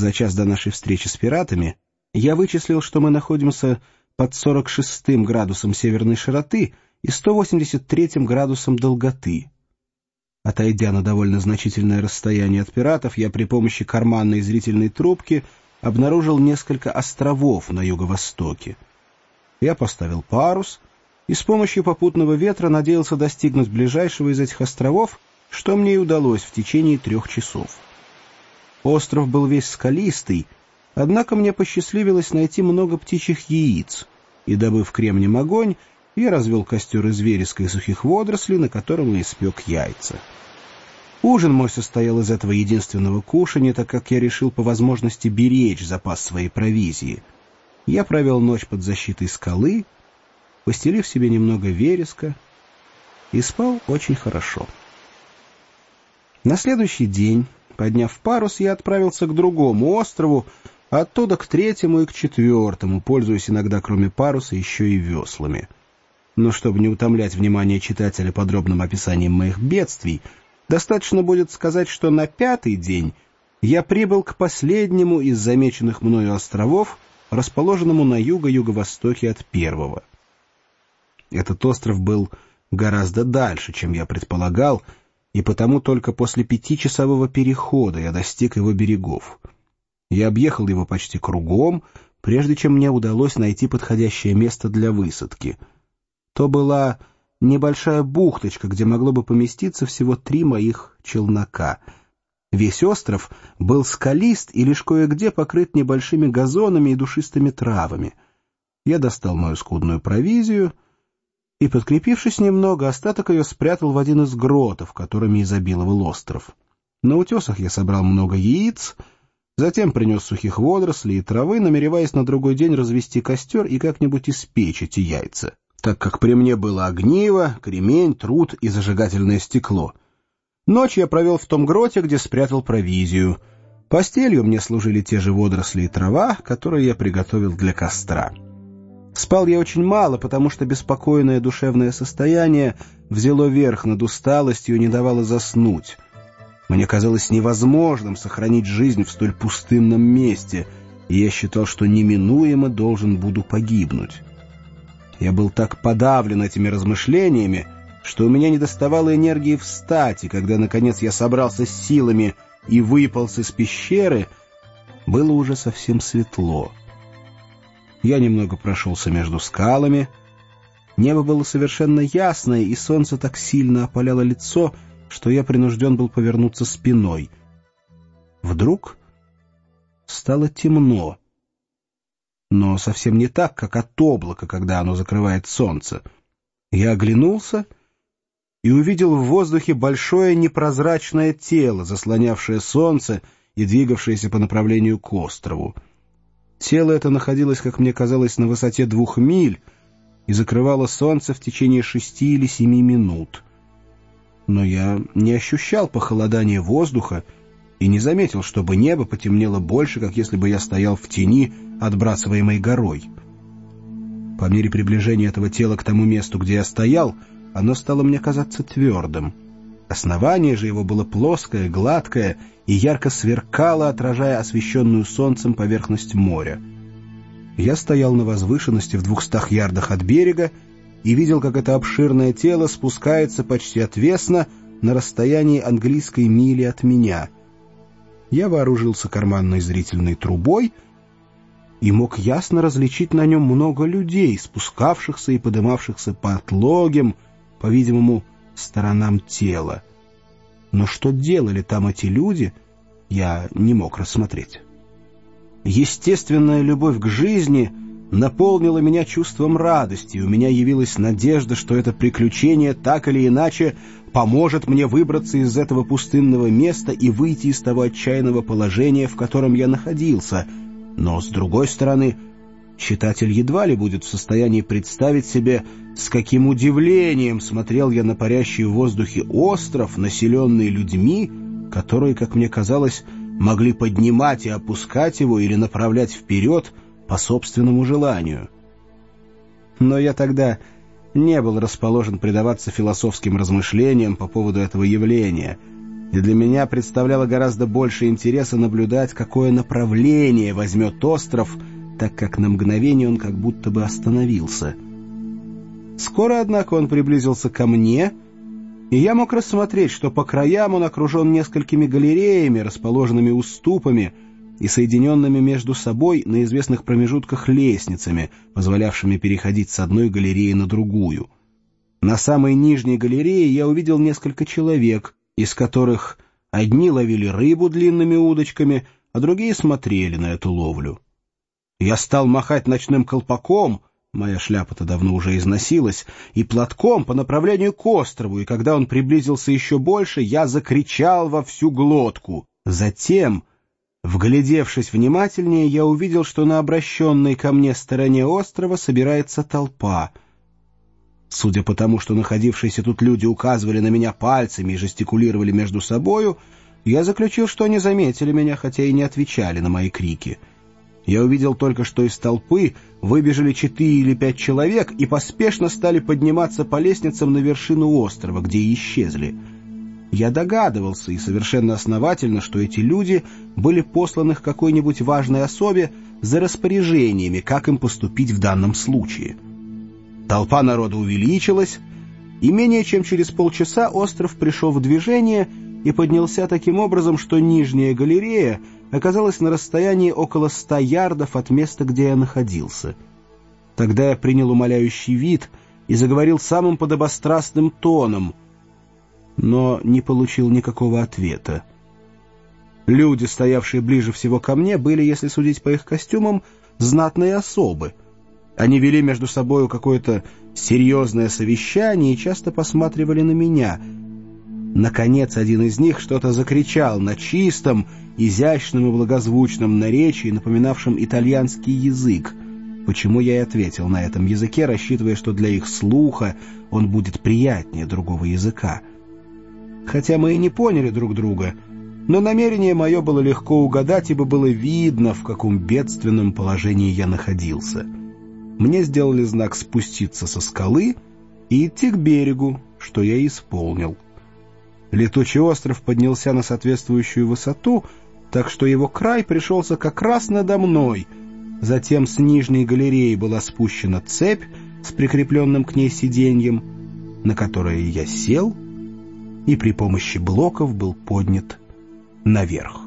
За час до нашей встречи с пиратами я вычислил, что мы находимся под 46 градусом северной широты и 183 градусом долготы. Отойдя на довольно значительное расстояние от пиратов, я при помощи карманной зрительной трубки обнаружил несколько островов на юго-востоке. Я поставил парус и с помощью попутного ветра надеялся достигнуть ближайшего из этих островов, что мне и удалось в течение 3 часов. Остров был весь скалистый, однако мне посчастливилось найти много птичьих яиц, и, добыв кремнем огонь, я развел костер из вереска и сухих водорослей, на котором и испек яйца. Ужин мой состоял из этого единственного кушанья, так как я решил по возможности беречь запас своей провизии. Я провел ночь под защитой скалы, постелив себе немного вереска, и спал очень хорошо. На следующий день, подняв парус, я отправился к другому острову, оттуда к 3-му и к 4-му, пользуясь иногда, кроме паруса, еще и веслами. Но чтобы не утомлять внимание читателя подробным описанием моих бедствий, достаточно будет сказать, что на 5-й день я прибыл к последнему из замеченных мною островов, расположенному на юго-юго-востоке от 1-го. Этот остров был гораздо дальше, чем я предполагал, и потому только после 5-часового перехода я достиг его берегов. Я объехал его почти кругом, прежде чем мне удалось найти подходящее место для высадки. То была небольшая бухточка, где могло бы поместиться всего 3 моих челнока. Весь остров был скалист и лишь кое-где покрыт небольшими газонами и душистыми травами. Я достал мою скудную провизию и, подкрепившись немного, остаток ее спрятал в один из гротов, которыми изобиловал остров. На утесах я собрал много яиц, затем принес сухих водорослей и травы, намереваясь на другой день развести костер и как-нибудь испечь эти яйца, так как при мне было огниво, кремень, труд и зажигательное стекло. Ночь я провел в том гроте, где спрятал провизию. Постелью мне служили те же водоросли и трава, которые я приготовил для костра. Спал я очень мало, потому что беспокойное душевное состояние взяло верх над усталостью и не давало заснуть. Мне казалось невозможным сохранить жизнь в столь пустынном месте, и я считал, что неминуемо должен буду погибнуть. Я был так подавлен этими размышлениями, что у меня недоставало энергии встать, и когда, наконец, я собрался с силами и выполз из пещеры, было уже совсем светло. Я немного прошелся между скалами. Небо было совершенно ясное, и солнце так сильно опаляло лицо, что я принужден был повернуться спиной. Вдруг стало темно, но совсем не так, как от облака, когда оно закрывает солнце. Я оглянулся и увидел в воздухе большое непрозрачное тело, заслонявшее солнце и двигавшееся по направлению к острову. Тело это находилось, как мне казалось, на высоте 2 миль и закрывало солнце в течение 6 или 7 минут. Но я не ощущал похолодания воздуха и не заметил, чтобы небо потемнело больше, как если бы я стоял в тени, отбрасываемой горой. По мере приближения этого тела к тому месту, где я стоял, оно стало мне казаться твердым. Основание же его было плоское, гладкое и ярко сверкало, отражая освещенную солнцем поверхность моря. Я стоял на возвышенности в 200 ярдах от берега и видел, как это обширное тело спускается почти отвесно на расстоянии английской мили от меня. Я вооружился карманной зрительной трубой и мог ясно различить на нем много людей, спускавшихся и подымавшихся по отлогим, по-видимому, сторонам тела. Но что делали там эти люди, я не мог рассмотреть. Естественная любовь к жизни наполнила меня чувством радости, и у меня явилась надежда, что это приключение так или иначе поможет мне выбраться из этого пустынного места и выйти из того отчаянного положения, в котором я находился. Но, с другой стороны, читатель едва ли будет в состоянии представить себе, с каким удивлением смотрел я на парящий в воздухе остров, населенный людьми, которые, как мне казалось, могли поднимать и опускать его или направлять вперед по собственному желанию. Но я тогда не был расположен предаваться философским размышлениям по поводу этого явления. и для меня представляло гораздо больше интереса наблюдать, какое направление возьмет остров, так как на мгновение он как будто бы остановился. Скоро, однако, он приблизился ко мне, и я мог рассмотреть, что по краям он окружен несколькими галереями, расположенными уступами и соединенными между собой на известных промежутках лестницами, позволявшими переходить с одной галереи на другую. На самой нижней галерее я увидел несколько человек, из которых одни ловили рыбу длинными удочками, а другие смотрели на эту ловлю. Я стал махать ночным колпаком, моя шляпа-то давно уже износилась, и платком по направлению к острову, и когда он приблизился еще больше, я закричал во всю глотку. Затем, вглядевшись внимательнее, я увидел, что на обращенной ко мне стороне острова собирается толпа. Судя по тому, что находившиеся тут люди указывали на меня пальцами и жестикулировали между собою, я заключил, что они заметили меня, хотя и не отвечали на мои крики. Я увидел только, что из толпы выбежали 4 или 5 человек и поспешно стали подниматься по лестницам на вершину острова, где и исчезли. Я догадывался, и совершенно основательно, что эти люди были посланы к какой-нибудь важной особе за распоряжениями, как им поступить в данном случае. Толпа народа увеличилась, и менее чем через полчаса остров пришел в движение и поднялся таким образом, что нижняя галерея оказалась на расстоянии около 100 ярдов от места, где я находился. Тогда я принял умоляющий вид и заговорил самым подобострастным тоном, но не получил никакого ответа. Люди, стоявшие ближе всего ко мне, были, если судить по их костюмам, знатные особы. Они вели между собою какое-то серьезное совещание и часто посматривали на меня. Наконец, один из них что-то закричал на чистом, изящном и благозвучном наречии, напоминавшем итальянский язык, почему я и ответил на этом языке, рассчитывая, что для их слуха он будет приятнее другого языка. Хотя мы и не поняли друг друга, но намерение мое было легко угадать, ибо было видно, в каком бедственном положении я находился. Мне сделали знак спуститься со скалы и идти к берегу, что я и исполнил. Летучий остров поднялся на соответствующую высоту, так что его край пришелся как раз надо мной. Затем с нижней галереи была спущена цепь с прикрепленным к ней сиденьем, на которое я сел и при помощи блоков был поднят наверх.